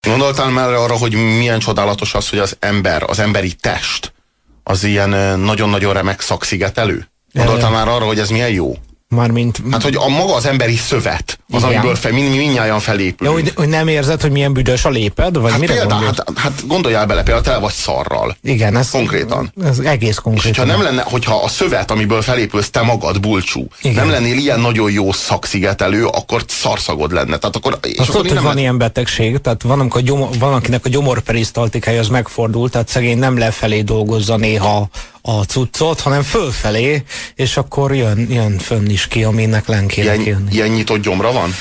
Gondoltál már arra, hogy milyen csodálatos az, hogy az ember, az emberi test, az ilyen nagyon-nagyon remek szakszigetelő? Gondoltál már arra, hogy ez milyen jó? Mármint... Hát, hogy maga az emberi szövet, az, igen, amiből mindnyájan felépülünk. Ja, hogy nem érzed, hogy milyen büdös a léped? Vagy hát, mire hát gondoljál bele, például tele vagy szarral. Igen, ez konkrétan. Ez egész konkrétan. És hogyha a szövet, amiből felépülsz te magad, bulcsú, igen, nem lennél ilyen nagyon jó szakszigetelő, akkor szarszagod lenne. Tehát akkor, azt tudod, hogy van ilyen betegség, tehát van akinek a gyomorperisztaltikája az megfordult, tehát szegény nem lefelé dolgozza néha a cuccot, hanem fölfelé, és akkor jön fönn is ki, aminek len kéne kijönni. Ilyen nyitott gyomra van?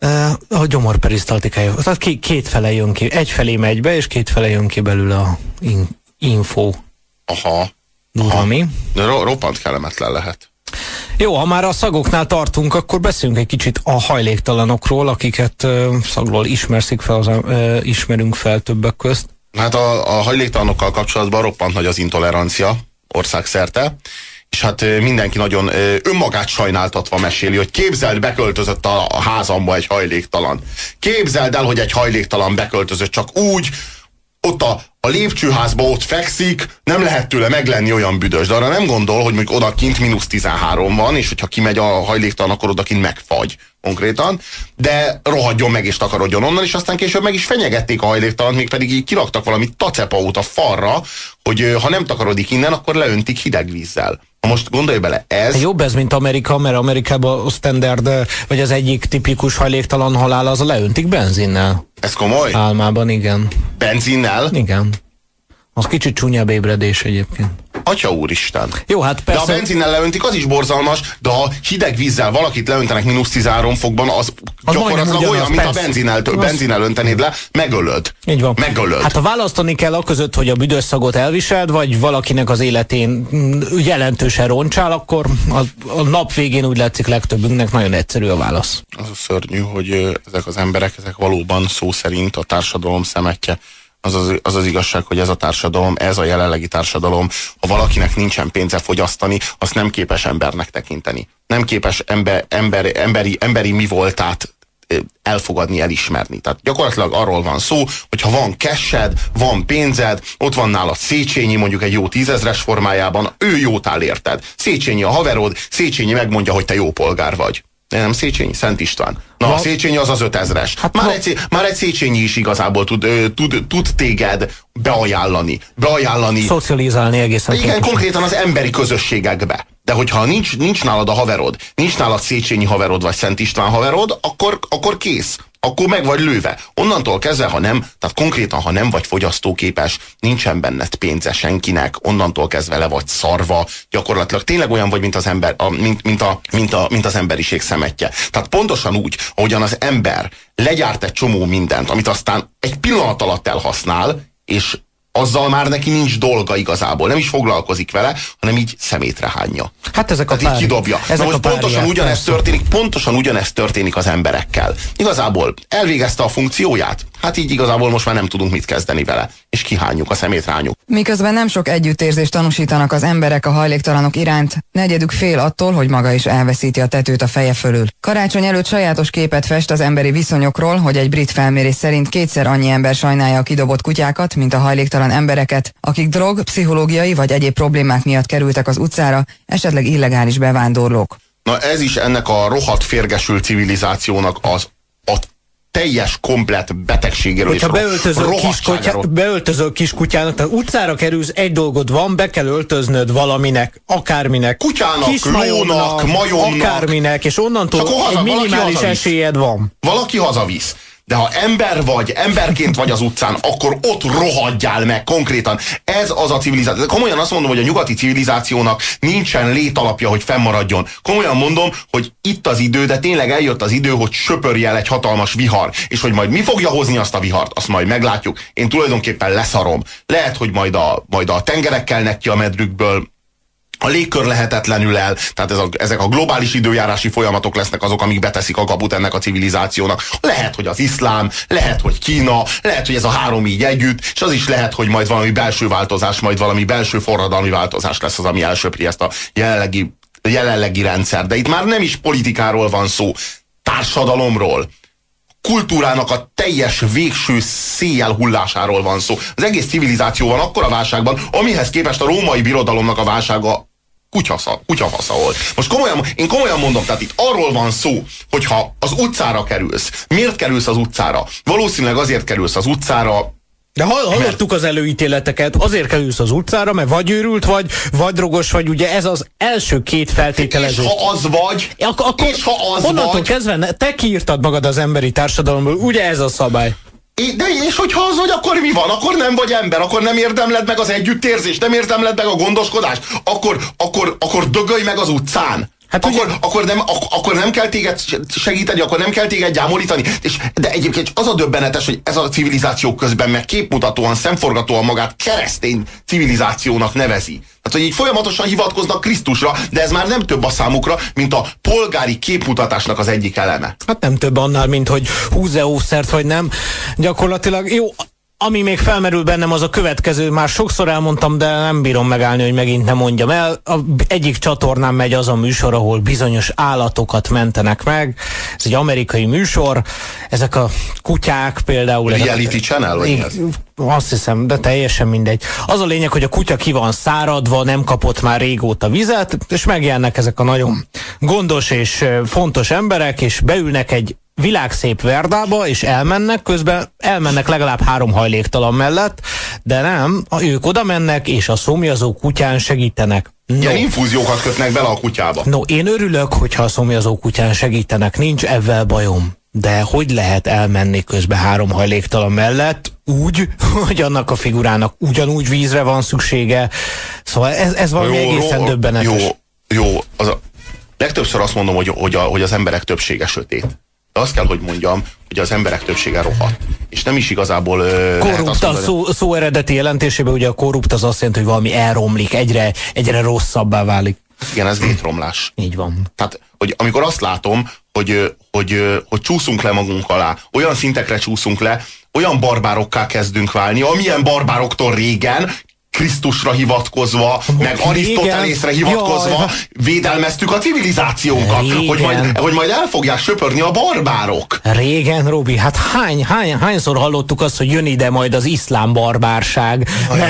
A gyomorperisztaltikája. Tehát kétfele jön ki. Egyfelé megy be, és kétfele jön ki belőle a info. Aha. Durami. Roppant kellemetlen lehet. Jó, ha már a szagoknál tartunk, akkor beszéljünk egy kicsit a hajléktalanokról, akiket szagról ismerünk fel többek közt. Hát a hajléktalanokkal kapcsolatban roppant nagy az intolerancia országszerte, és hát mindenki nagyon önmagát sajnáltatva meséli, hogy képzeld, beköltözött a házamba egy hajléktalan. Képzeld el, hogy egy hajléktalan beköltözött, csak úgy, ott a lépcsőházba ott fekszik, nem lehet tőle meglenni, olyan büdös. De arra nem gondol, hogy mondjuk odakint -13 van, és hogyha kimegy a hajléktalan, akkor odakint megfagy konkrétan, de rohadjon meg és takarodjon onnan, és aztán később meg is fenyegették a hajléktalant, még pedig így kiraktak valami tacepaut a falra, hogy ha nem takarodik innen, akkor leöntik hideg vízzel. Most gondolj bele, ez... Jobb ez, mint Amerika, mert Amerikában a standard, vagy az egyik tipikus hajléktalan halál, az a leöntik benzinnel. Ez komoly? Álmában, igen. Benzinnel? Igen. Az kicsit csúnyább ébredés egyébként. Atya úristen. Jó, hát persze. De a benzinnel leöntik, az is borzalmas, de ha hideg vízzel valakit leöntenek -13 fokban, az gyakorlatilag olyan, mint a benzinnel öntenéd le, megölöd. Így van. Megölöd. Hát ha választani kell aközött, hogy a büdös szagot elviseld, vagy valakinek az életén jelentősen roncsál, akkor a nap végén úgy látszik legtöbbünknek nagyon egyszerű a válasz. Az a szörnyű, hogy ezek az emberek, ezek valóban szó szerint a társadalom szemetje. Az igazság, hogy ez a társadalom, ez a jelenlegi társadalom, ha valakinek nincsen pénze fogyasztani, azt nem képes embernek tekinteni. Nem képes emberi mi voltát elfogadni, elismerni. Tehát gyakorlatilag arról van szó, hogy ha van cashed, van pénzed, ott van nálad Széchenyi, mondjuk egy jó 10 000-es formájában, ő jót áll érted. Széchenyi a haverod, Széchenyi megmondja, hogy te jó polgár vagy. De nem Széchenyi, Szent István. Na, a Széchenyi az 5000-es. Hát már egy Széchenyi is igazából tud téged beajánlani. Szocializálni egészen. Igen, konkrétan az emberi közösségekbe. De hogyha nincs nálad a haverod, nincs nálad Széchenyi haverod, vagy Szent István haverod, akkor kész. Akkor meg vagy lőve. Onnantól kezdve, ha nem, tehát konkrétan, ha nem vagy fogyasztóképes, nincsen benned pénze senkinek, onnantól kezdve le vagy szarva, gyakorlatilag tényleg olyan vagy, mint az ember, mint az emberiség szemetje. Tehát pontosan úgy, ahogyan az ember legyárt egy csomó mindent, amit aztán egy pillanat alatt elhasznál, és azzal már neki nincs dolga igazából, nem is foglalkozik vele, hanem így szemétre hányja. Hát ezek a így kidobja. Na most pontosan ugyanezt történik az emberekkel. Igazából elvégezte a funkcióját, hát így igazából most már nem tudunk mit kezdeni vele, és kihányjuk, a szemét rányuk. Miközben nem sok együttérzést tanúsítanak az emberek a hajléktalanok iránt, negyedük fél attól, hogy maga is elveszíti a tetőt a feje fölül. Karácsony előtt sajátos képet fest az emberi viszonyokról, hogy egy brit felmérés szerint 2-szer annyi ember sajnálja a kidobott kutyákat, mint a hajléktalan embereket, akik drog, pszichológiai vagy egyéb problémák miatt kerültek az utcára, esetleg illegális bevándorlók. Na ez is ennek a rohadt férgesült civilizációnak a teljes, komplett betegségéről és beöltözöl kiskutyának, tehát utcára kerülsz, egy dolgod van, be kell öltöznöd valaminek, akárminek. Kutyának, lónak, majomnak. Akárminek, és onnantól egy minimális esélyed van. Valaki hazavisz. De ha emberként vagy az utcán, akkor ott rohadjál meg konkrétan. Ez az a civilizáció. Komolyan azt mondom, hogy a nyugati civilizációnak nincsen létalapja, hogy fennmaradjon. Komolyan mondom, hogy itt az idő, de tényleg eljött az idő, hogy söpörj el egy hatalmas vihar. És hogy majd mi fogja hozni azt a vihart, azt majd meglátjuk. Én tulajdonképpen leszarom. Lehet, hogy majd a tengerek kelnek ki a medrükből, a légkör lehetetlenül el, tehát ezek a globális időjárási folyamatok lesznek azok, amik beteszik a kaput ennek a civilizációnak. Lehet, hogy az iszlám, lehet, hogy Kína, lehet, hogy ez a három így együtt, és az is lehet, hogy majd valami belső változás, majd valami belső forradalmi változás lesz az, ami elsöpri ezt a jelenlegi rendszer. De itt már nem is politikáról van szó, társadalomról. kultúrának a teljes végső széjjel hullásáról van szó. Az egész civilizáció van akkora válságban, amihez képest a római birodalomnak a válsága kutyafasza volt. Most én komolyan mondom, tehát itt arról van szó, hogyha az utcára kerülsz. Miért kerülsz az utcára? Valószínűleg azért kerülsz az utcára, de hallottuk az előítéleteket, azért kerülsz az utcára, mert vagy őrült vagy drogos vagy, ugye ez az első két feltételező. És ha az vagy, onnantól kezdve te kiírtad magad az emberi társadalomból, ugye ez a szabály. És hogyha az vagy, akkor mi van? Akkor nem vagy ember, akkor nem érdemled meg az együttérzést, nem érdemled meg a gondoskodást, akkor dögölj meg az utcán. Hát akkor nem kell téged segíteni, akkor nem kell téged gyámolítani. De egyébként az a döbbenetes, hogy ez a civilizáció közben meg képmutatóan, szemforgatóan magát keresztény civilizációnak nevezi. Tehát, hogy így folyamatosan hivatkoznak Krisztusra, de ez már nem több a számukra, mint a polgári képmutatásnak az egyik eleme. Hát nem több annál, mint hogy húz-e óvszert, vagy nem. Gyakorlatilag jó. Ami még felmerül bennem, az a következő, már sokszor elmondtam, de nem bírom megállni, hogy megint nem mondjam el. Egyik csatornán megy az a műsor, ahol bizonyos állatokat mentenek meg. Ez egy amerikai műsor. Ezek a kutyák például... Reality Channel, vagy ez? Azt hiszem, de teljesen mindegy. Az a lényeg, hogy a kutya ki van száradva, nem kapott már régóta vizet, és megjelennek ezek a nagyon gondos és fontos emberek, és beülnek egy világszép verdába, és közben elmennek legalább 3 hajléktalan mellett, de nem, ők oda mennek, és a szomjazó kutyán segítenek. Ilyen infúziókat kötnek bele a kutyába. Én örülök, hogyha a szomjazó kutyán segítenek, nincs ezzel bajom. De hogy lehet elmenni közben 3 hajléktalan mellett úgy, hogy annak a figurának ugyanúgy vízre van szüksége? Szóval ez valami egészen döbbenetes. Jó. Legtöbbször azt mondom, hogy az emberek többsége sötét. De azt kell, hogy mondjam, hogy az emberek többsége rohadt. És nem is igazából... korrupt a szó eredeti jelentésében, ugye a korrupt az azt jelenti, hogy valami elromlik, egyre rosszabbá válik. Igen, ez létromlás. Így van. Tehát, hogy amikor azt látom, hogy csúszunk le magunk alá, olyan szintekre csúszunk le, olyan barbárokká kezdünk válni, amilyen barbároktól régen, Krisztusra hivatkozva, meg Arisztotelészre hivatkozva védelmeztük a civilizációnkat, hogy majd el fogják söpörni a barbárok. Régen, Robi, hát hányszor hallottuk azt, hogy jön ide majd az iszlám barbárság.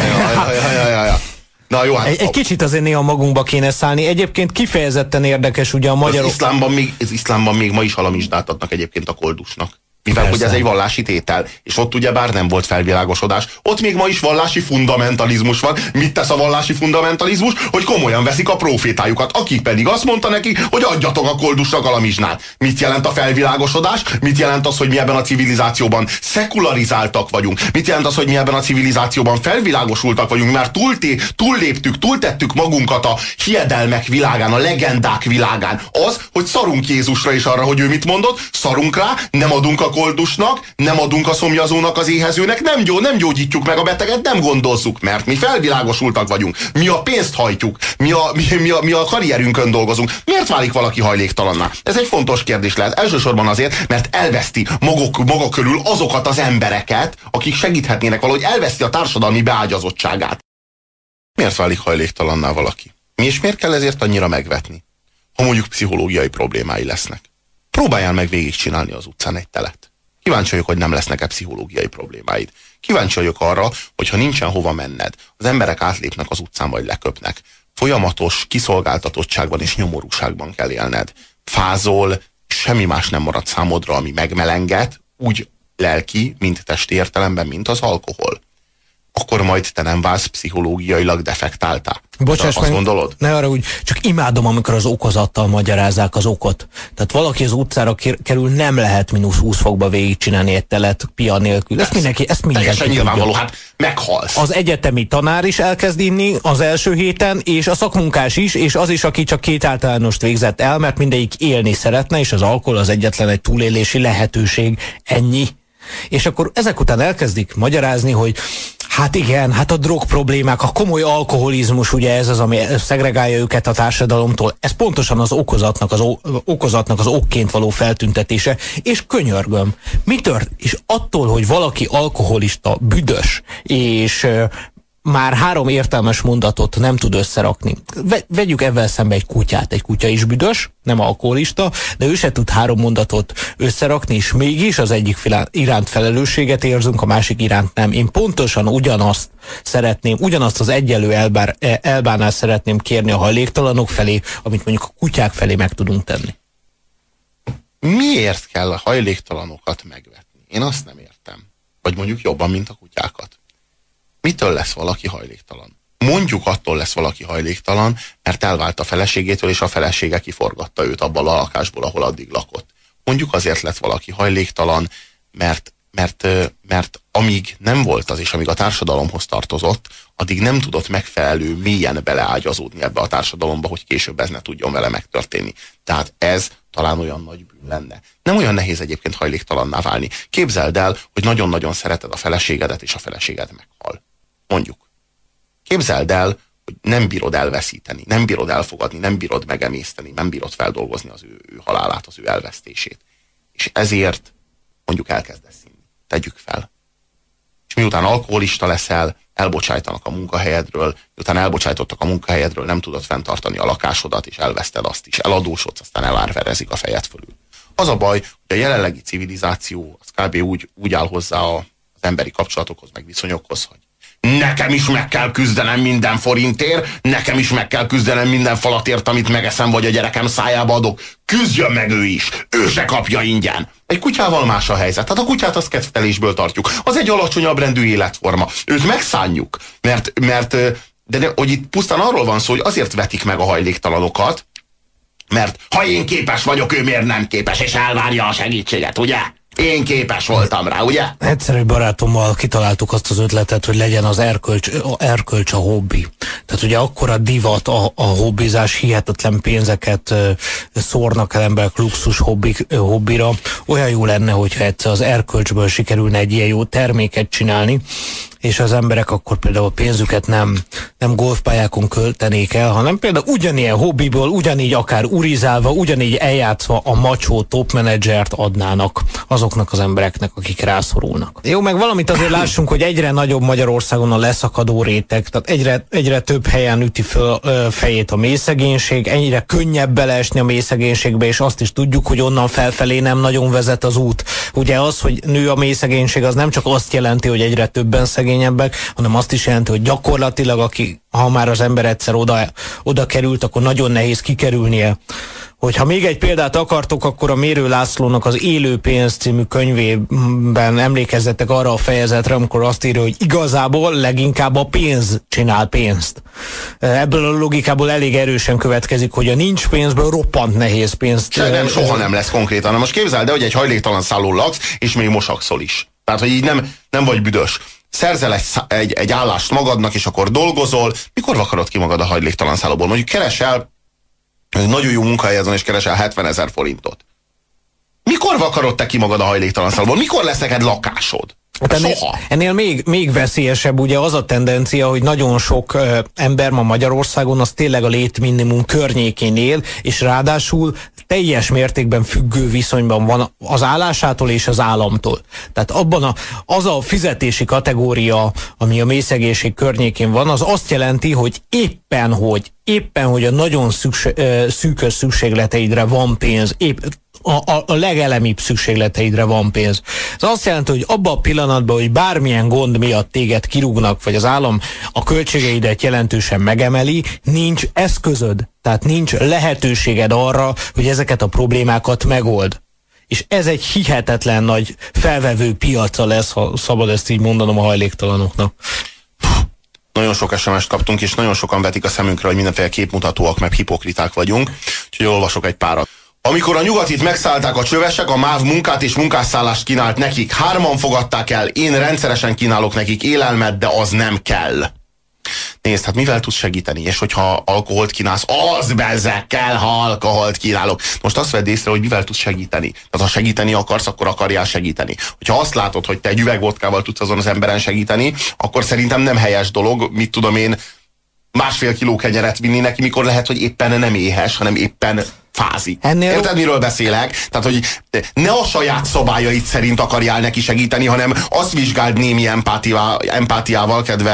Na jó, hát egy kicsit azért néha magunkba kéne szállni. Egyébként kifejezetten érdekes ugye a magyarok... Az iszlámban még ma is halamizsdát adnak egyébként a koldusnak. Mivel hogy ez egy vallási tétel, és ott ugyebár nem volt felvilágosodás, ott még ma is vallási fundamentalizmus van. Mit tesz a vallási fundamentalizmus? Hogy komolyan veszik a profétájukat, akik pedig azt mondta neki, hogy adjatok a koldusnak alamizsnát. Mit jelent a felvilágosodás? Mit jelent az, hogy mi ebben a civilizációban szekularizáltak vagyunk? Mit jelent az, hogy mi ebben a civilizációban felvilágosultak vagyunk? Már túlléptük, túltettük magunkat a hiedelmek világán, a legendák világán. Az, hogy szarunk Jézusra és arra, hogy ő mit mondott, szarunk rá, nem adunk a koldusnak, nem adunk a szomjazónak, az éhezőnek, nem gyógyítjuk meg a beteget, nem gondozzuk, mert mi felvilágosultak vagyunk. Mi a pénzt hajtjuk, mi a karrierünkön dolgozunk. Miért válik valaki hajléktalanná? Ez egy fontos kérdés lehet. Elsősorban azért, mert elveszti maga körül azokat az embereket, akik segíthetnének valahogy, elveszti a társadalmi beágyazottságát. Miért válik hajléktalanná valaki? És miért kell ezért annyira megvetni? Ha mondjuk pszichológiai problémái lesznek. Próbáljál meg végigcsinálni az utcán egy telet. Kíváncsi vagyok, hogy nem lesznek-e pszichológiai problémáid. Kíváncsi vagyok arra, hogy ha nincsen hova menned, az emberek átlépnek az utcán, vagy leköpnek. Folyamatos kiszolgáltatottságban és nyomorúságban kell élned. Fázol, semmi más nem marad számodra, ami megmelenget, úgy lelki, mint testi értelemben, mint az alkohol. Akkor majd te nem válsz pszichológiailag defektáltá. Bocsáss meg, gondolod? Ne arra úgy, csak imádom, amikor az okozattal magyarázzák az okot. Tehát valaki az utcára kerül, nem lehet -20 fokba végigcsinálni egy telet pia nélkül. Ezt mindenki teljesen nyilvánvaló, hát meghalsz. Az egyetemi tanár is elkezd inni az első héten, és a szakmunkás is, és az is, aki csak 2 általánost végzett el, mert mindegyik élni szeretne, és az alkohol az egyetlen egy túlélési lehetőség. Ennyi. És akkor ezek után elkezdik magyarázni, hogy hát igen, hát a drog problémák, a komoly alkoholizmus, ugye ez az, ami szegregálja őket a társadalomtól. Ez pontosan az okozatnak az okként való feltüntetése. És könyörgöm, és attól, hogy valaki alkoholista, büdös, és már 3 értelmes mondatot nem tud összerakni. Vegyük ebben szembe egy kutyát. Egy kutya is büdös, nem alkoholista, de ő se tud 3 mondatot összerakni, és mégis az egyik iránt felelősséget érzünk, a másik iránt nem. Én pontosan ugyanazt szeretném, ugyanazt az egyenlő elbánást szeretném kérni a hajléktalanok felé, amit mondjuk a kutyák felé meg tudunk tenni. Miért kell a hajléktalanokat megvetni? Én azt nem értem. Vagy mondjuk jobban, mint a kutyákat. Mitől lesz valaki hajléktalan? Mondjuk attól lesz valaki hajléktalan, mert elvált a feleségétől, és a felesége kiforgatta őt abban a lakásból, ahol addig lakott. Mondjuk azért lett valaki hajléktalan, mert amíg nem volt az, és amíg a társadalomhoz tartozott, addig nem tudott megfelelő mélyen beleágyazódni ebbe a társadalomba, hogy később ez ne tudjon vele megtörténni. Tehát ez talán olyan nagy bűn lenne. Nem olyan nehéz egyébként hajléktalanná válni. Képzeld el, hogy nagyon-nagyon szereted a feleségedet, és a feleséged meghal. Mondjuk. Képzeld el, hogy nem bírod elveszíteni, nem bírod elfogadni, nem bírod megemészteni, nem bírod feldolgozni az ő halálát, az ő elvesztését. És ezért mondjuk elkezdesz inni. Tegyük fel. És miután alkoholista leszel, elbocsájtanak a munkahelyedről, miután elbocsájtottak a munkahelyedről, nem tudod fenntartani a lakásodat, és elveszted azt is, eladósodsz, aztán elárverezik a fejed fölül. Az a baj, hogy a jelenlegi civilizáció az kb. úgy áll hozzá az emberi kapcsolatokhoz, meg viszonyokhoz, hogy nekem is meg kell küzdenem minden forintért, nekem is meg kell küzdenem minden falatért, amit megeszem, vagy a gyerekem szájába adok. Küzdjön meg ő is, ő se kapja ingyen. Egy kutyával más a helyzet. Tehát a kutyát azt kedvelésből tartjuk. Az egy alacsonyabb rendű életforma. Őt megszánjuk, de hogy itt pusztán arról van szó, hogy azért vetik meg a hajléktalanokat, mert ha én képes vagyok, ő miért nem képes, és elvárja a segítséget, ugye? Én képes voltam rá, ugye? Egyszerű barátommal kitaláltuk azt az ötletet, hogy legyen az erkölcs a hobbi. Tehát ugye akkora divat a hobbizás, hihetetlen pénzeket szórnak el emberek luxus hobbira. Olyan jó lenne, hogyha egyszer az erkölcsből sikerülne egy ilyen jó terméket csinálni, és az emberek akkor például a pénzüket nem golfpályákon költenék el, hanem például ugyanilyen hobbiból, ugyanígy akár urizálva, ugyanígy eljátszva a macsó top menedzsert adnának azoknak az embereknek, akik rászorulnak. Jó, meg valamit azért lássunk, hogy egyre nagyobb Magyarországon a leszakadó réteg, tehát egyre több helyen üti föl fejét a mélyszegénység, egyre könnyebb beleesni a mélyszegénységbe, és azt is tudjuk, hogy onnan felfelé nem nagyon vezet az út. Ugye az, hogy nő a mélyszegénység, az nem csak azt jelenti, hogy egyre többen szegényebbek, hanem azt is jelenti, hogy gyakorlatilag ha már az ember egyszer oda került, akkor nagyon nehéz kikerülnie. Hogyha még egy példát akartok, akkor a Mérő Lászlónak az Élő pénz című könyvében emlékezzetek arra a fejezetre, amikor azt írja, hogy igazából leginkább a pénz csinál pénzt. Ebből a logikából elég erősen következik, hogy a nincs pénzből roppant nehéz pénzt. Nem, soha nem lesz konkrétan. Na most képzeld, hogy egy hajléktalan szállón laksz, és még mosakszol is. Tehát, hogy így nem vagy büdös. Szerzel egy állást magadnak, és akkor dolgozol. Mikor vakarod ki magad a hajléktalan szállóból? Mondjuk keresel, nagyon jó munkahelyed van, és keresel 70 000 forintot. Mikor vakarod te ki magad a hajléktalan szállóból? Mikor lesz neked lakásod? Ennél még veszélyesebb ugye az a tendencia, hogy nagyon sok ember ma Magyarországon az tényleg a létminimum környékén él, és ráadásul teljes mértékben függő viszonyban van az állásától és az államtól. Tehát abban az a fizetési kategória, ami a mélyszegénység környékén van, az azt jelenti, hogy éppen hogy a nagyon szűkös szükségleteidre van pénz, a legelemibb szükségleteidre van pénz. Ez azt jelenti, hogy abban a pillanatban, hogy bármilyen gond miatt téged kirúgnak, vagy az állam a költségeidet jelentősen megemeli, nincs eszközöd, tehát nincs lehetőséged arra, hogy ezeket a problémákat megold. És ez egy hihetetlen nagy felvevő piaca lesz, ha szabad ezt így mondanom, a hajléktalanoknak. Nagyon sok SMS-t kaptunk, és nagyon sokan vetik a szemünkre, hogy mindenféle képmutatóak, meg hipokriták vagyunk. Úgyhogy olvasok egy párat. Amikor a nyugatit megszállták a csövesek, a MÁV munkát és munkásszállást kínált nekik. 3-an fogadták el, én rendszeresen kínálok nekik élelmet, de az nem kell. Nézd, hát mivel tudsz segíteni? És hogyha alkoholt kínálsz, az bezzeg kell, ha alkoholt kínálok. Most azt vedd észre, hogy mivel tudsz segíteni. Tehát ha segíteni akarsz, akkor akarjál segíteni. Hogyha azt látod, hogy te egy üveg vodkával tudsz azon az emberen segíteni, akkor szerintem nem helyes dolog, mit tudom én, 1,5 kiló kenyeret vinni neki, mikor lehet, hogy éppen nem éhes, hanem éppen fázik. Érted, miről beszélek? Tehát, hogy ne a saját szabályaid szerint akarjál neki segíteni, hanem azt vizsgáld némi empátiával, kedves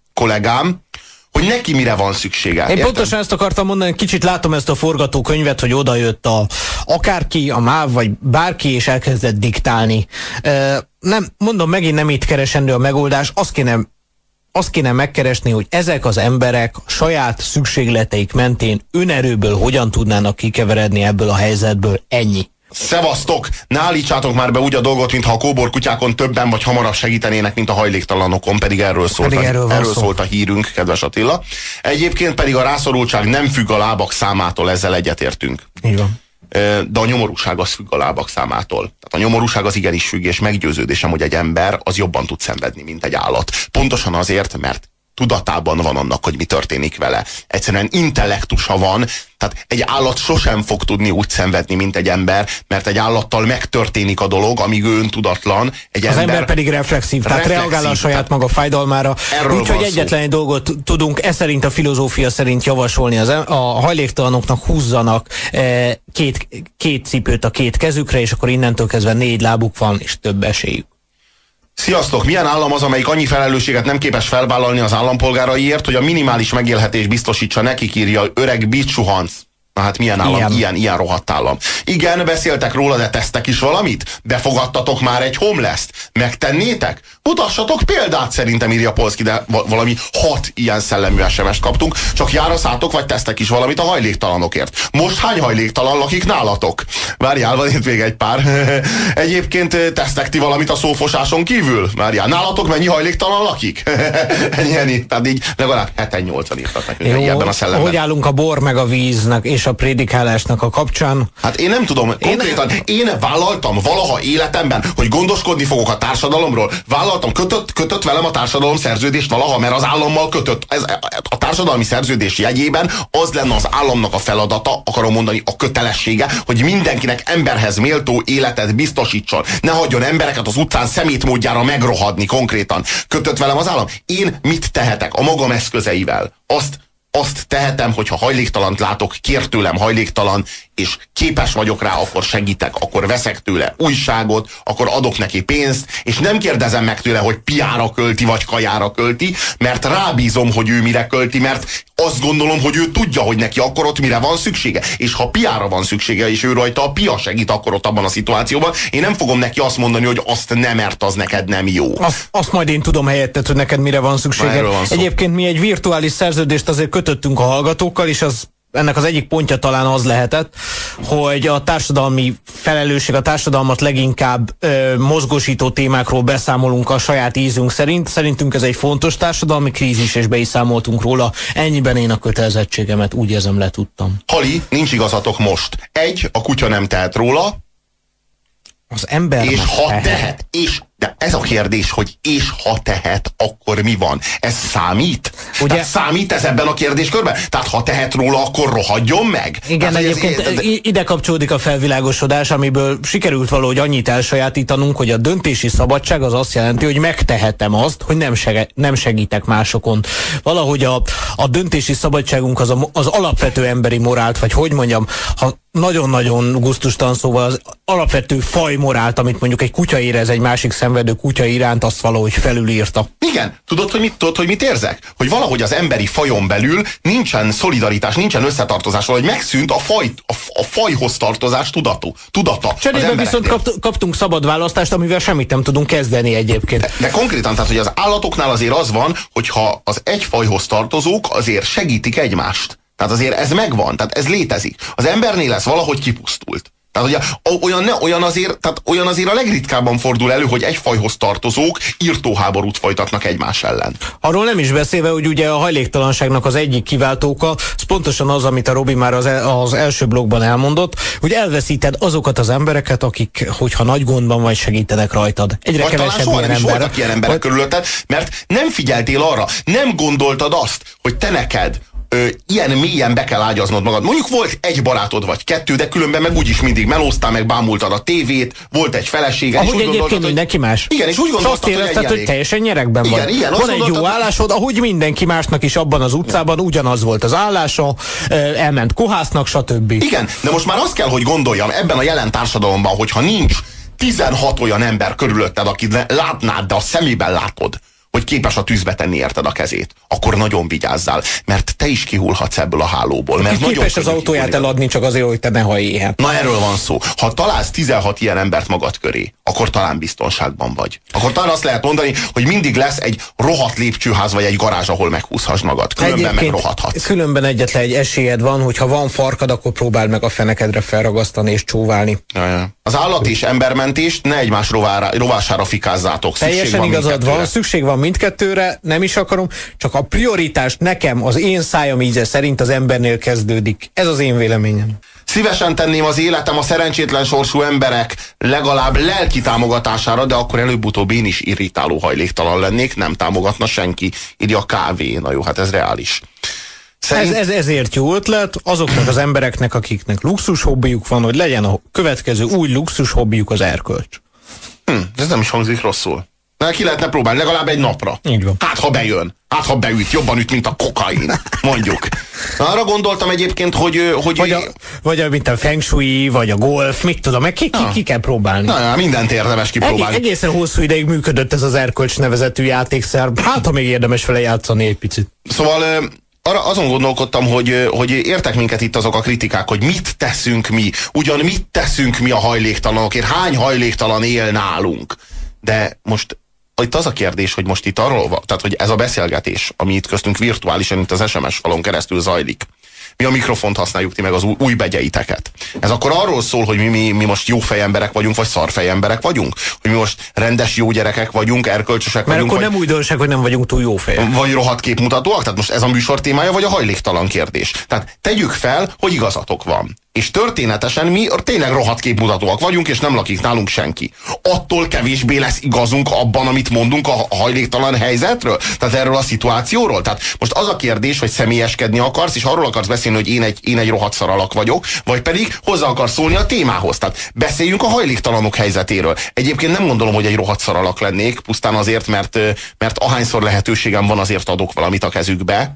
kollégám, hogy neki mire van szüksége. Én pontosan ezt akartam mondani, kicsit látom ezt a forgatókönyvet, hogy oda jött akárki, a MÁV, vagy bárki, és elkezdett diktálni. Nem, mondom, megint nem itt keresendő a megoldás, azt kéne megkeresni, hogy ezek az emberek a saját szükségleteik mentén önerőből hogyan tudnának kikeveredni ebből a helyzetből. Ennyi. Szevasztok! Ne állítsátok már be úgy a dolgot, mintha a kóborkutyákon többen vagy hamarabb segítenének, mint a hajléktalanokon, pedig erről szólt a hírünk, kedves Attila. Egyébként pedig a rászorultság nem függ a lábak számától, ezzel egyetértünk. Így van. De a nyomorúság az függ a lábak számától. Tehát a nyomorúság az igenis függ, és meggyőződésem, hogy egy ember az jobban tud szenvedni, mint egy állat. Pontosan azért, mert tudatában van annak, hogy mi történik vele. Egyszerűen intellektusa van, tehát egy állat sosem fog tudni úgy szenvedni, mint egy ember, mert egy állattal megtörténik a dolog, amíg ő öntudatlan. Az ember pedig reflexív, tehát reagál a saját maga fájdalmára. Úgyhogy egyetlen egy dolgot tudunk szerint, a filozófia szerint javasolni, a hajléktalanoknak húzzanak két cipőt a két kezükre, és akkor innentől kezdve 4 lábuk van, és több esélyük. Sziasztok! Milyen állam az, amelyik annyi felelősséget nem képes felvállalni az állampolgáraiért, hogy a minimális megélhetés biztosítsa nekik, írja öreg Bicsuhanc. Na hát milyen állam? Ilyen rohadt állam. Igen, beszéltek róla, de tesztek is valamit? Befogadtatok már egy homeless-t? Megtennétek? Mutassatok példát, szerintem, írja Polszki, de valami 6 ilyen szellemű SMS-t kaptunk. Csak járaszátok, vagy tesztek is valamit a hajléktalanokért? Most hány hajléktalan lakik nálatok? Várjál, van itt még egy pár. Egyébként tesztek ti valamit a szófosáson kívül? Várjál, nálatok mennyi hajléktalan lakik? Ennyi. Tehát így legalább 7-8-an írtak nekünk ebben a szellemben. Hogy állunk a bor meg a víznek és a prédikálásnak a kapcsán? Hát én nem tudom, konkrétan én vállaltam valaha életemben, hogy gondoskodni fogok a társadalomról. Vállaltam, kötött velem a társadalom szerződést valaha, mert az állammal kötött. A társadalmi szerződés jegyében az lenne az államnak a feladata, akarom mondani, a kötelessége, hogy mindenkinek emberhez méltó életet biztosítson. Ne hagyjon embereket az utcán szemétmódjára megrohadni konkrétan. Kötött velem az állam. Én mit tehetek a magam eszközeivel? Azt tehetem, hogyha hajléktalant látok, kér tőlem hajléktalan, és képes vagyok rá, akkor segítek, akkor veszek tőle újságot, akkor adok neki pénzt, és nem kérdezem meg tőle, hogy piára költi, vagy kajára költi, mert rábízom, hogy ő mire költi, mert azt gondolom, hogy ő tudja, hogy neki akkor ott mire van szüksége. És ha piára van szüksége, és ő rajta a pia segít akkor ott abban a szituációban, én nem fogom neki azt mondani, hogy azt nem, mert az neked nem jó. Azt majd én tudom helyetted, hogy neked mire van szüksége. Egyébként mi egy virtuális szerződést azért kötöttünk a hallgatókkal, és ennek az egyik pontja talán az lehetett, hogy a társadalmi felelősség, a társadalmat leginkább mozgósító témákról beszámolunk a saját ízünk szerint. Szerintünk ez egy fontos társadalmi krízis, és be is számoltunk róla. Ennyiben én a kötelezettségemet úgy érzem letudtam. Hali, nincs igazatok most. A kutya nem tehet róla. Az ember és ha tehet, de ez a kérdés, hogy és ha tehet, akkor mi van? Ez számít? Ugye? Tehát számít ez ebben a kérdéskörben? Tehát ha tehet róla, akkor rohadjon meg? Igen, tehát, egyébként ide kapcsolódik a felvilágosodás, amiből sikerült valahogy annyit elsajátítanunk, hogy a döntési szabadság az azt jelenti, hogy megtehetem azt, hogy nem segítek másokon. Valahogy a döntési szabadságunk az alapvető emberi morált, vagy hogy mondjam, ha nagyon-nagyon gusztustalan szóval az alapvető fajmorált, amit mondjuk egy kutya érez egy másik szenvedő kutya iránt, azt valahogy felülírta. Igen, tudod, hogy mit érzek? Hogy valahogy az emberi fajon belül nincsen szolidaritás, nincsen összetartozás, valahogy megszűnt a fajhoz tartozás tudata. Cserébe viszont kaptunk szabad választást, amivel semmit nem tudunk kezdeni egyébként. De konkrétan, tehát, hogy az állatoknál azért az van, hogyha az egy fajhoz tartozók azért segítik egymást. Tehát azért ez megvan, tehát ez létezik. Az embernél ez valahogy kipusztult. Tehát ugye, olyan azért a legritkábban fordul elő, hogy egy fajhoz tartozók írtóháborút folytatnak egymás ellen. Arról nem is beszélve, hogy ugye a hajléktalanságnak az egyik kiváltóka, az pontosan az, amit a Robi már az első blogban elmondott, hogy elveszíted azokat az embereket, akik, hogyha nagy gondban vagy, segítenek rajtad. Egyre kevesebb ilyen ember. Voltak ilyen emberek körülötted, mert nem figyeltél arra, nem gondoltad azt, hogy te neked ilyen mélyen be kell ágyaznod magad. Mondjuk volt egy barátod vagy 2, de különben meg úgyis mindig melóztál, meg bámultad a tévét, volt egy feleséged. Ahogy egyébként mindenki más. Igen, és úgy gondoltad, azt érezted, hogy teljesen nyerekben vagy. Igen, van egy jó állásod, ahogy mindenki másnak is abban az utcában ugyanaz volt az állása, elment kohásznak, stb. Igen, de most már azt kell, hogy gondoljam ebben a jelen társadalomban, hogyha nincs 16 olyan ember körülötted, akit látnád, de a szemében látod, hogy képes a tűzbe tenni érted a kezét, akkor nagyon vigyázzál, mert te is kihulhatsz ebből a hálóból. Mert képes az autóját eladni csak azért, hogy te ne hallj éhen. Na erről van szó. Ha találsz 16 ilyen embert magad köré, akkor talán biztonságban vagy. Akkor talán azt lehet mondani, hogy mindig lesz egy rohadt lépcsőház vagy egy garázs, ahol meghúzhass magad. Különben meg rohadhatsz. Különben egyetlen egy esélyed van, hogy ha van farkad, akkor próbáld meg a fenekedre felragasztani és csóválni. Ja. Az állat és embermentést ne egymás rovására fikázzátok. Teljesen igazad van, szükség van mindkettőre, nem is akarom, csak a prioritás nekem az én szájam íze szerint az embernél kezdődik. Ez az én véleményem. Szívesen tenném az életem a szerencsétlen sorsú emberek legalább lelki támogatására, de akkor előbb-utóbb én is irritáló hajléktalan lennék, nem támogatna senki. Írja a kávé. Na jó, hát ez reális. Ezért jó ötlet azoknak az embereknek, akiknek luxus hobbijuk van, hogy legyen a következő új luxus hobbiuk az erkölcs. Ez nem is hangzik rosszul. Ki lehetne próbálni legalább egy napra. Így van. Hát ha bejön, hát ha beüt, jobban üt, mint a kokain, mondjuk. Na, arra gondoltam egyébként, hogy vagy mint a feng shui, vagy a golf, mit tudom, ki kell próbálni. Na, mindent érdemes kipróbálni. Egészen hosszú ideig működött ez az erkölcs nevezetű játékszer. Hát, ha még érdemes vele játszani egy picit. Szóval azon gondolkodtam, hogy értek minket itt azok a kritikák, hogy mit teszünk mi, ugyan mit teszünk mi a hajléktalanokért, hány hajléktalan él nálunk. De most itt az a kérdés, hogy most itt arról van, tehát hogy ez a beszélgetés, ami itt köztünk virtuálisan, itt az SMS falon keresztül zajlik, mi a mikrofont használjuk, ti meg az új begyeiteket. Ez akkor arról szól, hogy mi most jó fejemberek vagyunk, vagy szarfejemberek vagyunk? Hogy mi most rendes jó gyerekek vagyunk, erkölcsösek vagyunk? Mert akkor vagy, nem újdonság, hogy nem vagyunk túl jó fejek. Vagy rohadt képmutatóak? Tehát most ez a műsor témája, vagy a hajléktalan kérdés? Tehát tegyük fel, hogy igazatok van. És történetesen mi tényleg rohadt képmutatóak vagyunk, és nem lakik nálunk senki. Attól kevésbé lesz igazunk abban, amit mondunk a hajléktalan helyzetről? Tehát erről a szituációról? Tehát most az a kérdés, hogy személyeskedni akarsz, és arról akarsz beszélni, hogy én egy rohadt szaralak vagyok, vagy pedig hozzá akarsz szólni a témához. Tehát beszéljünk a hajléktalanok helyzetéről. Egyébként nem gondolom, hogy egy rohadt szaralak lennék, pusztán azért, mert ahányszor lehetőségem van, azért adok valamit a kezükbe.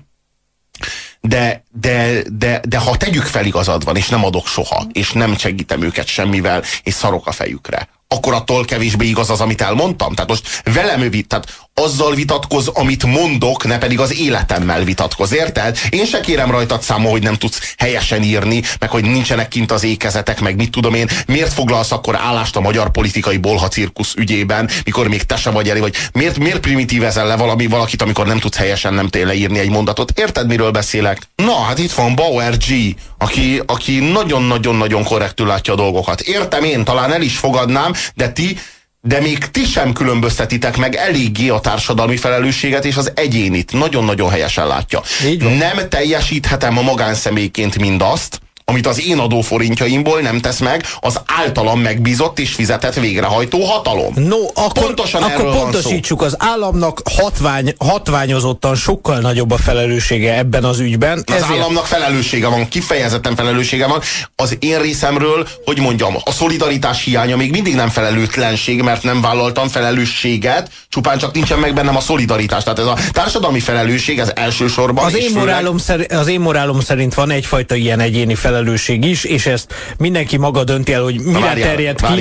De ha tegyük fel, igazad van, és nem adok soha, és nem segítem őket semmivel, és szarok a fejükre, akkor attól kevésbé igaz az, amit elmondtam. Tehát most velem tehát azzal vitatkozz, amit mondok, ne pedig az életemmel vitatkozz, érted? Én se kérem rajtad számol, hogy nem tudsz helyesen írni, meg hogy nincsenek kint az ékezetek, meg mit tudom én. Miért foglalsz akkor állást a magyar politikai bolha cirkusz ügyében, mikor még te se vagy elég, vagy miért primitívezel le valakit, amikor nem tudsz helyesen nem leírni egy mondatot? Érted, miről beszélek? Na, hát itt van Bauer G, aki nagyon-nagyon-nagyon korrektül látja a dolgokat. Értem én, talán el is fogadnám, de még ti sem különböztetitek meg eléggé a társadalmi felelősséget és az egyénit. Nagyon-nagyon helyesen látja. Nem teljesíthetem a magánszemélyként mindazt, amit az én adóforintjaimból nem tesz meg az általam megbízott és fizetett végrehajtó hatalom. No, akkor szó. pontosítsuk, az államnak hatványozottan sokkal nagyobb a felelőssége ebben az ügyben. Az államnak felelőssége van, kifejezetten felelőssége van. Az én részemről, hogy mondjam, a szolidaritás hiánya még mindig nem felelőtlenség, mert nem vállaltam felelősséget, csupán csak nincsen meg bennem a szolidaritás. Tehát ez a társadalmi felelősség, ez elsősorban. Az én morálom szerint van egyfajta ilyen egyéni felelősség is, és ezt mindenki maga dönti el, hogy mire terjed ki.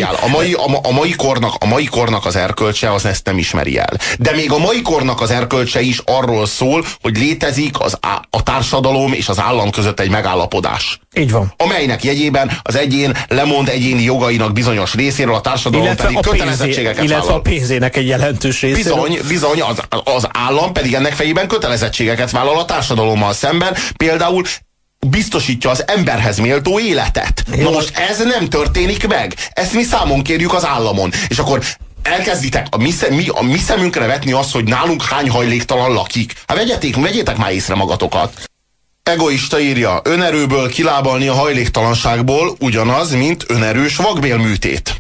A mai kornak az erkölcse az ezt nem ismeri el. De még a mai kornak az erkölcse is arról szól, hogy létezik a társadalom és az állam között egy megállapodás. Így van. Amelynek jegyében az egyén lemond egyéni jogainak bizonyos részéről, a társadalom illetve pedig kötelezettségeket vállal. Illetve a pénzének egy jelentős részéről. Bizony az állam pedig ennek fejében kötelezettségeket vállal a társadalommal szemben, például biztosítja az emberhez méltó életet. Na most ez nem történik meg. Ezt mi számon kérjük az államon. És akkor elkezditek a mi szemünkre vetni azt, hogy nálunk hány hajléktalan lakik. Hát vegyétek már észre magatokat. Egoista írja, önerőből kilábalni a hajléktalanságból ugyanaz, mint önerős vakbélműtét.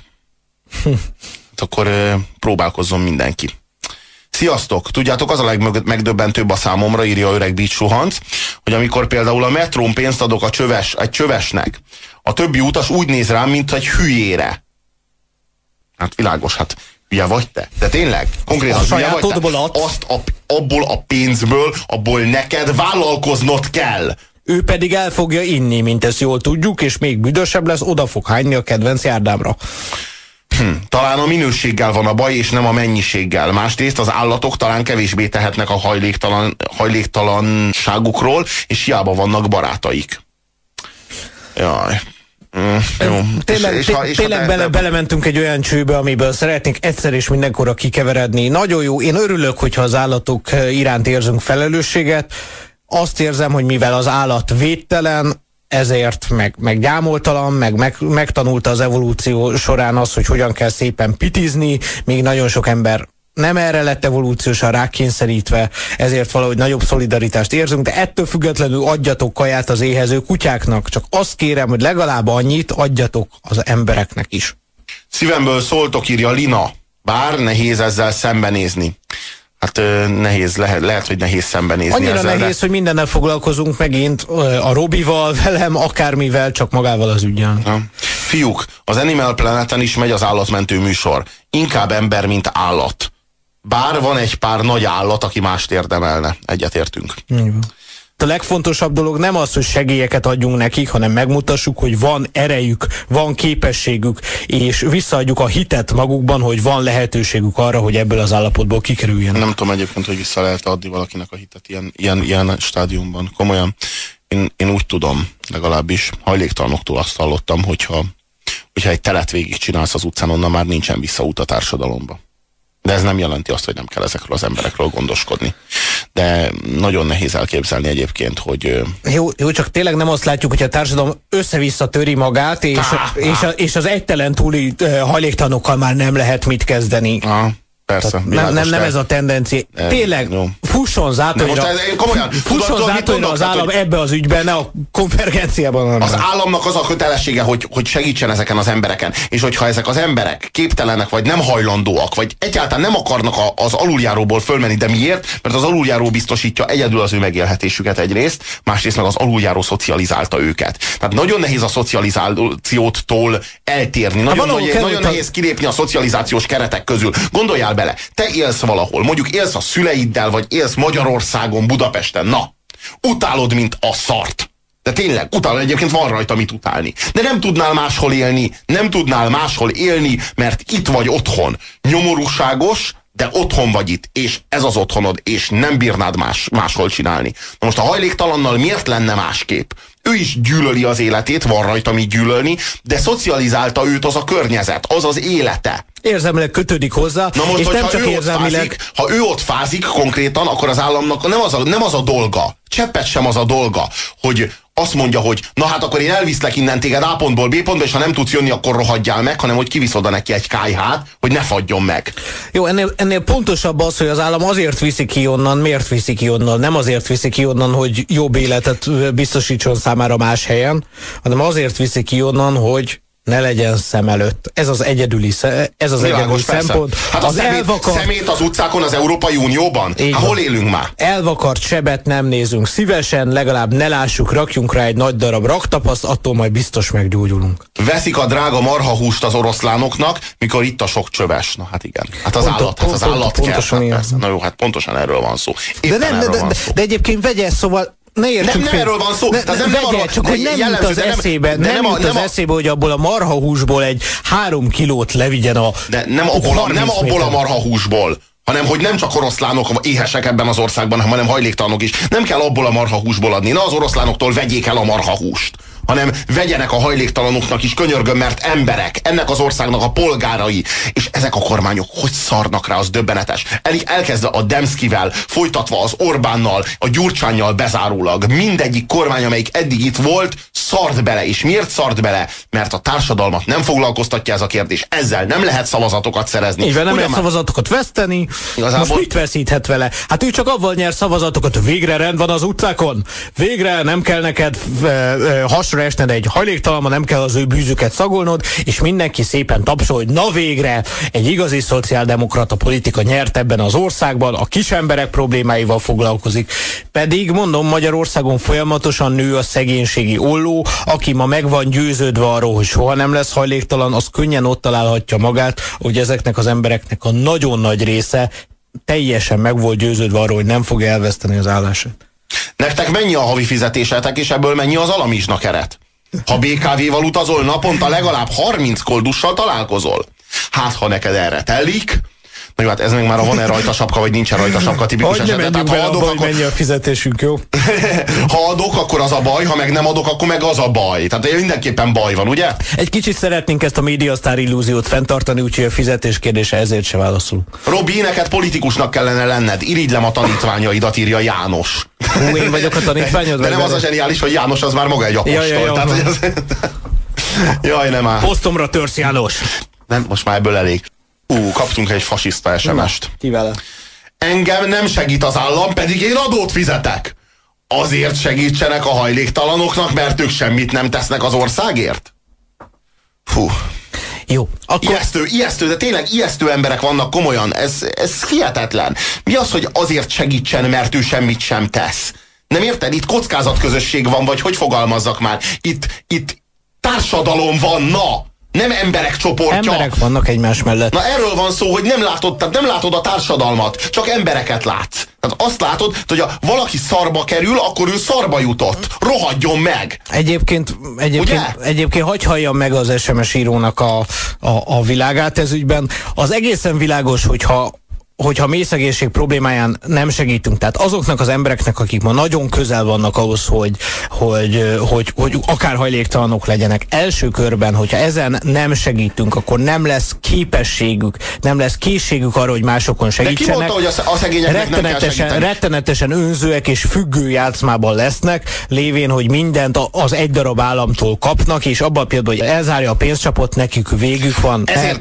Akkor próbálkozzon mindenki. Sziasztok! Tudjátok, az a legmegdöbbentőbb a számomra, írja öreg Beach Suhanc, hogy amikor például a metrón pénzt adok egy csövesnek, a többi utas úgy néz rám, mint egy hülyére. Hát világos, hát hülye vagy te? De tényleg? Konkrétan hülye vagy te? Abból a pénzből, abból neked vállalkoznod kell. Ő pedig el fogja inni, mint ezt jól tudjuk, és még büdösebb lesz, oda fog hányni a kedvenc járdámra. Talán a minőséggel van a baj, és nem a mennyiséggel. Másrészt az állatok talán kevésbé tehetnek a hajléktalanságukról, és hiába vannak barátaik. Jaj. Jó. Tényleg belementünk egy olyan csőbe, amiből szeretnénk egyszer és mindenkorra kikeveredni. Nagyon jó, én örülök, hogyha az állatok iránt érzünk felelősséget. Azt érzem, hogy mivel az állat védtelen, ezért meg gyámoltalan, megtanulta az evolúció során azt, hogy hogyan kell szépen pitizni, még nagyon sok ember nem erre lett evolúciósan rákényszerítve, ezért valahogy nagyobb szolidaritást érzünk, de ettől függetlenül adjatok kaját az éhező kutyáknak. Csak azt kérem, hogy legalább annyit adjatok az embereknek is. Szívemből szóltok, írja Lina, bár nehéz ezzel szembenézni. Hát nehéz, lehet, hogy nehéz szembenézni annyira ezzel. Nehéz, hogy mindennel foglalkozunk megint, a Robival, velem, akármivel, csak magával az ügyen. Ja. Fiúk, az Animal Planeten is megy az állatmentő műsor. Inkább ember, mint állat. Bár van egy pár nagy állat, aki mást érdemelne. Egyetértünk. A legfontosabb dolog nem az, hogy segélyeket adjunk nekik, hanem megmutassuk, hogy van erejük, van képességük, és visszaadjuk a hitet magukban, hogy van lehetőségük arra, hogy ebből az állapotból kikerüljenek. Nem tudom egyébként, hogy vissza lehet adni valakinek a hitet ilyen stádiumban. Komolyan. Én úgy tudom, legalábbis hajléktalanoktól azt hallottam, hogyha egy telet végig csinálsz az utcán, onnan már nincsen visszaút a társadalomba. De ez nem jelenti azt, hogy nem kell ezekről az emberekről gondoskodni. De nagyon nehéz elképzelni egyébként, hogy... Jó, csak tényleg nem azt látjuk, hogy a társadalom össze-vissza töri magát, és az egytelen túli hajléktalanokkal már nem lehet mit kezdeni. Persze. Nem ez a tendencia. Tényleg, fusson zátonyra az állam ebbe az ügyben, ne a konvergenciában. Az államnak az a kötelessége, hogy segítsen ezeken az embereken. És hogyha ezek az emberek képtelenek, vagy nem hajlandóak, vagy egyáltalán nem akarnak az aluljáróból fölmenni, de miért? Mert az aluljáró biztosítja egyedül az ő megélhetésüket egyrészt, másrészt meg az aluljáró szocializálta őket. Tehát nagyon nehéz a szocializációtól eltérni. Nagyon nehéz kilépni a szocializációs keretek közül. Gondoljál bele, te élsz valahol, mondjuk élsz a szüleiddel, vagy élsz Magyarországon, Budapesten, na, utálod, mint a szart. De tényleg, utálod, egyébként van rajta mit utálni. De nem tudnál máshol élni, mert itt vagy otthon. Nyomorúságos, de otthon vagy itt, és ez az otthonod, és nem bírnád máshol csinálni. Na most a hajléktalannal miért lenne másképp? Ő is gyűlöli az életét, van rajta mit gyűlölni, de szocializálta őt az a környezet, az az élete. Érzelmileg kötődik hozzá, na most, és nem csak érzelmileg. Ha ő ott fázik konkrétan, akkor az államnak nem az a dolga, cseppet sem az a dolga, hogy azt mondja, hogy na hát akkor én elviszlek innen téged A pontból B pontba, és ha nem tudsz jönni, akkor rohadjál meg, hanem hogy kivisz oda neki egy kályhát, hogy ne fagyjon meg. Jó, ennél pontosabb az, hogy az állam azért viszi ki onnan, miért viszi ki onnan, nem azért viszi ki onnan, hogy jobb életet biztosítson számára más helyen, hanem azért viszi ki onnan, hogy ne legyen szem előtt. Ez az egyedüli szempont. Hát az szemét az utcákon az Európai Unióban? Hol élünk már? Elvakart sebet nem nézünk szívesen, legalább ne lássuk, rakjunk rá egy nagy darab raktapaszt, attól majd biztos meggyógyulunk. Veszik a drága marhahúst az oroszlánoknak, mikor itt a sok csöves. Na hát igen. Hát az állat kell. Na jó, hát pontosan erről van szó. De egyébként vegye, szóval nem erről van szó. Csak hogy nem jut az eszébe, az eszébe, hogy abból a marhahúsból egy 3 kilót levigyen a... De nem abból a marhahúsból, hanem hogy nem csak oroszlánok éhesek ebben az országban, hanem hajléktalanok is. Nem kell abból a marhahúsból adni. Na az oroszlánoktól vegyék el a marhahúst, hanem vegyenek a hajléktalanoknak is, könyörgöm, mert emberek, ennek az országnak a polgárai, és ezek a kormányok hogy szarnak rá, az döbbenetes. Elkezdve a Demszkivel, folytatva az Orbánnal, a Gyurcsánnyal bezárólag, mindegyik kormány, amelyik eddig itt volt, szart bele. És miért szart bele? Mert a társadalmat nem foglalkoztatja ez a kérdés. Ezzel nem lehet szavazatokat szerezni. Így nem lehet szavazatokat veszteni. Igazából... Most mit veszíthet vele? Hát ő csak avval nyer szavazatokat, végre rend van az utcákon. Végre nem kell neked hasra esned egy hajléktalanba, nem kell az ő bűzüket szagolnod, és mindenki szépen tapsol, hogy na végre egy igazi szociáldemokrata politika nyert ebben az országban, a kis emberek problémáival foglalkozik. Pedig, mondom, Magyarországon folyamatosan nő a szegénységi olló, aki ma meg van győződve arról, hogy soha nem lesz hajléktalan, az könnyen ott találhatja magát, hogy ezeknek az embereknek a nagyon nagy része teljesen meg volt győződve arról, hogy nem fog elveszteni az állását. Nektek mennyi a havi fizetésetek, és ebből mennyi az alamizsna keret? Ha BKV-val utazol, naponta legalább 30 koldussal találkozol. Hát, ha neked erre telik. Na jó, hát ez még már a van-e rajta sapka, vagy nincsen rajta sapka tipikus eset. Tehát ha adok, akkor mennyi a fizetésünk, jó? Ha adok, akkor az a baj, ha meg nem adok, akkor meg az a baj. Tehát mindenképpen baj van, ugye? Egy kicsit szeretnénk ezt a médiasztár illúziót fenntartani, úgyhogy a fizetés kérdése ezért se válaszolunk. Robi, neked politikusnak kellene lenned. Irigylem a tanítványaidat, írja János. Hú, én vagyok a tanítványod? De nem az a zseniális, hogy János az már maga egy apostol. Tehát, hogy az... Jaj, nem áll. Posztomra törsz, János. Nem, most már ebből elég. Kaptunk egy fasiszta SMS-t. Ki vele? Engem nem segít az állam, pedig én adót fizetek. Azért segítsenek a hajléktalanoknak, mert ők semmit nem tesznek az országért? Fú. Jó, akkor... Ijesztő, de tényleg ijesztő emberek vannak, komolyan. Ez hihetetlen. Mi az, hogy azért segítsen, mert ő semmit sem tesz? Nem érted? Itt kockázatközösség van, vagy hogy fogalmazzak már? Itt társadalom van, na! Nem emberek csoportja. Emberek vannak egymás mellett. Na erről van szó, hogy nem látod a társadalmat, csak embereket látsz. Tehát azt látod, hogy ha valaki szarba kerül, akkor ő szarba jutott. Rohadjon meg! Egyébként hagyj halljam meg az SMS írónak a világát ez ügyben. Az egészen világos, hogyha mélyszegénység problémáján nem segítünk, tehát azoknak az embereknek, akik ma nagyon közel vannak ahhoz, hogy akár hajléktalanok legyenek, első körben, hogyha ezen nem segítünk, akkor nem lesz képességük, nem lesz készségük arra, hogy másokon segítsenek. De ki mondta, hogy a szegényeknek nem kell segíteni? Rettenetesen önzőek és függő játszmában lesznek, lévén, hogy mindent az egy darab államtól kapnak, és abban például, hogy elzárja a pénzcsapot, nekik végük van. Ezért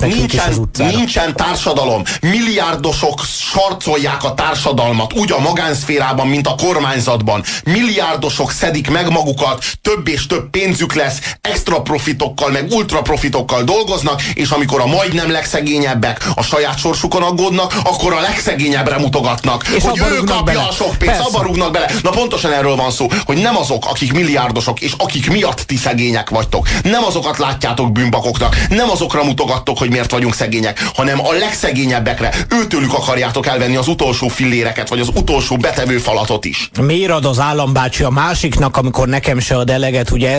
nincsen társadalom. Milliárdosok sarcolják a társadalmat, úgy a magánszférában, mint a kormányzatban. Milliárdosok szedik meg magukat, több és több pénzük lesz, extra profitokkal, meg ultra profitokkal dolgoznak, és amikor a majdnem legszegényebbek a saját sorsukon aggódnak, akkor a legszegényebbre mutogatnak. És hogy ő kapja a sok pénzt, abba rúgnak bele. Na pontosan erről van szó, hogy nem azok, akik milliárdosok, és akik miatt ti szegények vagytok. Nem azokat látjátok bűnbakoknak, nem azokra mutogattok, hogy miért vagyunk szegények, hanem a legszegényebbekre. Őtőlük akarjátok elvenni az utolsó filléreket, vagy az utolsó betevő falatot is. Miért ad az állambácsi a másiknak, amikor nekem se ad eleget? Ugye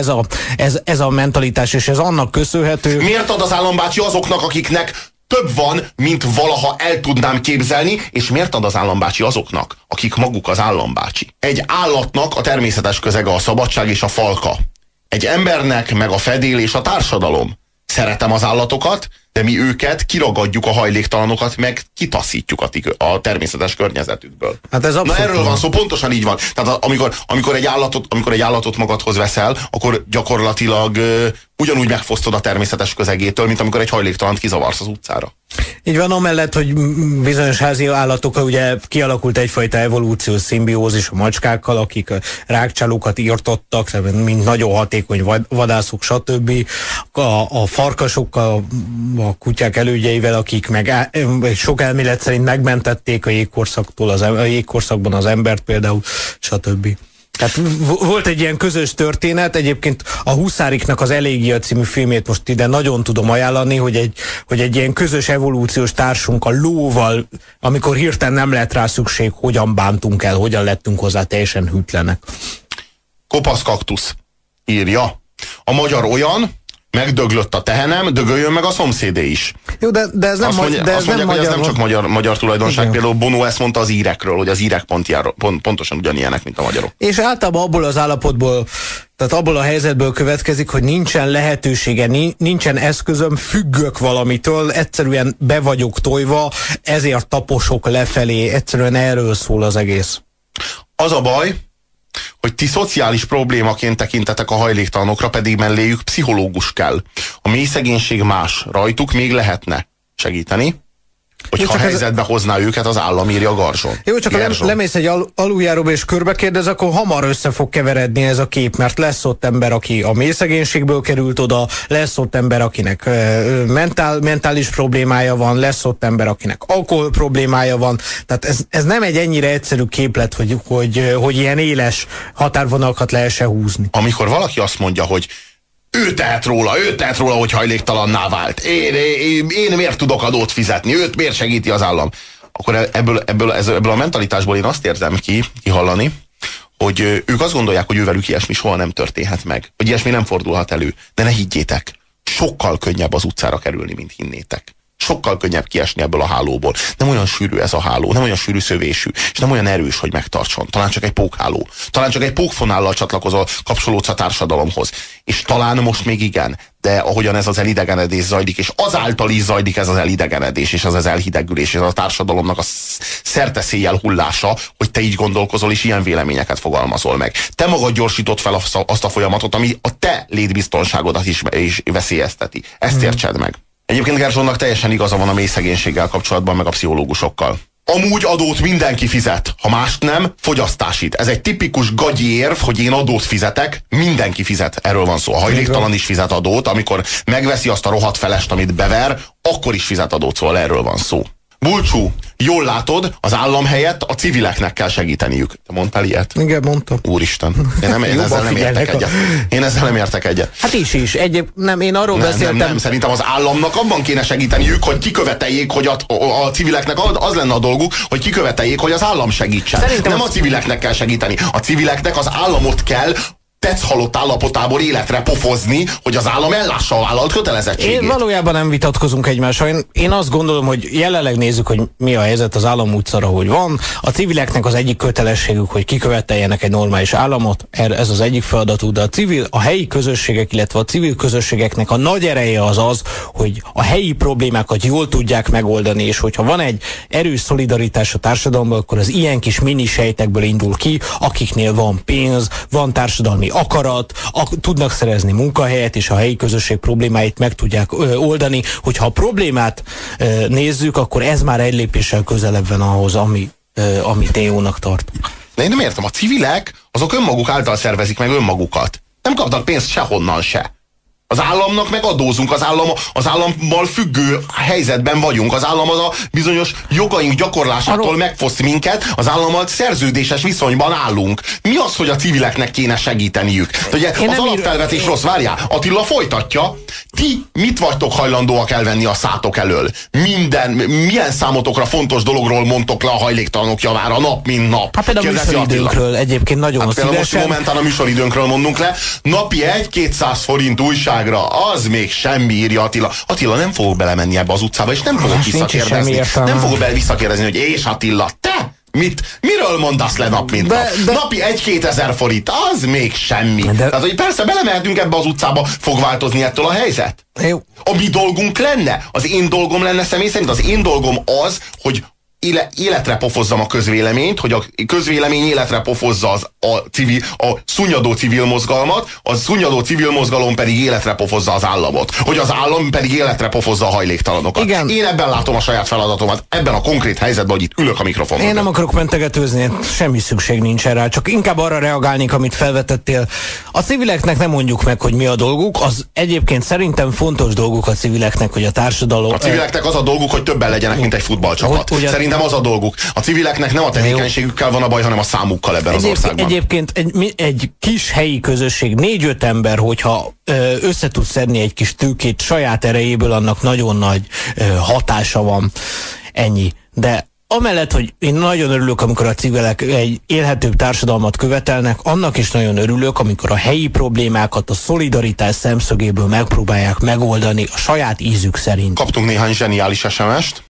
ez a mentalitás, és ez annak köszönhető. Miért ad az állambácsi azoknak, akiknek több van, mint valaha el tudnám képzelni, és miért ad az állambácsi azoknak, akik maguk az állambácsi? Egy állatnak a természetes közege a szabadság és a falka. Egy embernek meg a fedél és a társadalom. Szeretem az állatokat, de mi őket kiragadjuk, a hajléktalanokat, meg kitaszítjuk a természetes környezetükből. Hát ez na erről van szó, pontosan így van. Tehát amikor egy állatot magadhoz veszel, akkor gyakorlatilag ugyanúgy megfosztod a természetes közegétől, mint amikor egy hajléktalant kizavarsz az utcára. Így van, amellett, hogy bizonyos házi állatokkal ugye kialakult egyfajta evolúciós szimbiózis a macskákkal, akik rákcsálókat írtottak, mint nagyon hatékony vadászok, stb. A farkasokkal, a kutyák elődjeivel, akik meg sok elmélet szerint megmentették a jégkorszaktól, a jégkorszakban az embert például, stb. Tehát volt egy ilyen közös történet, egyébként a Huszáriknak az Elégia című filmét most ide nagyon tudom ajánlani, hogy egy ilyen közös evolúciós társunk a lóval, amikor hirtelen nem lett rá szükség, hogyan bántunk el, hogyan lettünk hozzá teljesen hűtlenek. Kopasz kaktusz írja, a magyar olyan, megdöglött a tehenem, dögöljön meg a szomszédé is. Jó, de ez nem azt mondják, hogy ez nem csak magyar tulajdonság. Igen. Például Bono ezt mondta az írekről, hogy az írek pontosan ugyanilyenek, mint a magyarok. És általában abból az állapotból, tehát abból a helyzetből következik, hogy nincsen lehetősége, nincsen eszközöm, függök valamitől, egyszerűen be vagyok tojva, ezért taposok lefelé, egyszerűen erről szól az egész. Az a baj, hogy ti szociális problémaként tekintetek a hajléktalanokra, pedig melléjük pszichológus kell. A mély szegénység más, rajtuk még lehetne segíteni, hogyha helyzetbe hozná őket az állam, írja Garzson. Jó, csak ha lemész egy aluljáróba és körbekérdez, akkor hamar össze fog keveredni ez a kép, mert lesz ott ember, aki a mély szegénységből került oda, lesz ott ember, akinek mentális problémája van, lesz ott ember, akinek alkohol problémája van. Tehát ez nem egy ennyire egyszerű képlet, hogy ilyen éles határvonalakat lehessen húzni. Amikor valaki azt mondja, hogy ő tehet róla, hogy hajléktalanná vált. Én miért tudok adót fizetni? Őt miért segíti az állam? Akkor ebből a mentalitásból én azt érzem kihallani, hogy ők azt gondolják, hogy ővelük ilyesmi soha nem történhet meg. Hogy ilyesmi nem fordulhat elő. De ne higgyétek, sokkal könnyebb az utcára kerülni, mint hinnétek. sokkal könnyebb kiesni ebből a hálóból. Nem olyan sűrű ez a háló, nem olyan sűrű szövésű, és nem olyan erős, hogy megtartson. Talán csak egy pókháló. Talán csak egy pókfonállal csatlakozol, kapcsolódsz a társadalomhoz. És talán most még igen, de ahogyan ez az elidegenedés zajlik, és azáltal is zajlik ez az elidegenedés, és az elhidegülés, és a társadalomnak a szerteszéjjel hullása, hogy te így gondolkozol, és ilyen véleményeket fogalmazol meg. Te magad gyorsítod fel azt a folyamatot, ami a te létbiztonságodat is veszélyezteti. Ezt értsed meg. Egyébként Gerzsonnak teljesen igaza van a mély szegénységgel kapcsolatban, meg a pszichológusokkal. Amúgy adót mindenki fizet, ha mást nem, fogyasztásít. Ez egy tipikus gagyi érv, hogy én adót fizetek, mindenki fizet. Erről van szó. A hajléktalan is fizet adót, amikor megveszi azt a rohadt felest, amit bever, akkor is fizet adót, szóval erről van szó. Bulcsú, jól látod, az állam helyett a civileknek kell segíteniük. Te mondtál ilyet? Igen, mondtam. Úristen, én ezzel nem értek egyet. Én ezzel nem értek egyet. Hát is. Én arról beszéltem. Nem, szerintem az államnak abban kéne segíteniük, hogy kiköveteljék, hogy a civileknek az lenne a dolguk, hogy kiköveteljék, hogy az állam segítsen. Szerintem nem a civileknek kell segíteni. A civileknek az államot kell tetszhalott állapotából életre pofozni, hogy az állam ellássa a vállalt kötelezettségét. Én valójában nem vitatkozunk egymással. Én azt gondolom, hogy jelenleg nézzük, hogy mi a helyzet az állam útszara, hogy van. A civileknek az egyik kötelességük, hogy kiköveteljenek egy normális államot. Ez az egyik feladatuk, de a helyi közösségek, illetve a civil közösségeknek a nagy ereje az, hogy a helyi problémákat jól tudják megoldani, és hogyha van egy erős szolidaritás a társadalomban, akkor az ilyen kis mini sejtekből indul ki, akiknél van pénz, van társadalmi akarat, tudnak szerezni munkahelyet, és a helyi közösség problémáit meg tudják oldani. Hogyha a problémát nézzük, akkor ez már egy lépéssel közelebb van ahhoz, amit én jónak tartok. De én nem értem, a civilek azok önmaguk által szervezik meg önmagukat. Nem kapnak pénzt sehonnan se. Az államnak meg adózunk, az állammal függő helyzetben vagyunk. Az állam az a bizonyos jogaink gyakorlásától megfoszt minket, az állammal szerződéses viszonyban állunk. Mi az, hogy a civileknek kéne segíteniük? Ugye, az alapfelvetés rossz, várjál, Attila folytatja. Ti mit vagytok hajlandóak elvenni a szátok elől? Milyen számotokra fontos dologról mondtok le a hajléktalanok javára nap, mint nap? Hát például a műsoridőnkről egyébként nagyon szívesen. Most momentán a műsoridőnkről mondunk le. Napi 1-200 forint újságra, az még semmi, írja Attila. Attila, nem fogok belemenni ebbe az utcába, és nem fogok visszakérdezni. Nem fogok visszakérdezni, hogy és Attila, te? Miről mondasz le nap, mint nap? Napi 1-2 ezer forint, az még semmi. Tehát, hogy persze belemehetünk ebbe az utcába, fog változni ettől a helyzet? Jó. A mi dolgunk lenne? Az én dolgom lenne személy szerint? Az én dolgom az, hogy életre pofozzam a közvéleményt, hogy a közvélemény életre pofozza a szunnyadó civil mozgalmat, a szunnyadó civil mozgalom pedig életre pofozza az államot, hogy az állam pedig életre pofozza a hajléktalanokat. Igen. Én ebben látom a saját feladatomat, ebben a konkrét helyzetben, hogy itt ülök a mikrofonon. Én nem akarok mentegetőzni, semmi szükség nincs erre, csak inkább arra reagálnék, amit felvetettél. A civileknek nem mondjuk meg, hogy mi a dolguk, az egyébként szerintem fontos dolguk a civileknek, hogy a társadalom... A civileknek az a dolguk, hogy többen legyenek, mint egy futballcsapat. Szerintem az a dolguk. A civileknek nem a tevékenységükkel van a baj, hanem a számukkal ebben az országban. Egyébként egy kis helyi közösség, 4-5 ember, hogyha össze tud szedni egy kis tőkét saját erejéből, annak nagyon nagy hatása van. Ennyi. De amellett, hogy én nagyon örülök, amikor a civilek egy élhetőbb társadalmat követelnek, annak is nagyon örülök, amikor a helyi problémákat a szolidaritás szemszögéből megpróbálják megoldani a saját ízük szerint. Kaptunk néhány zseniális SMS-t.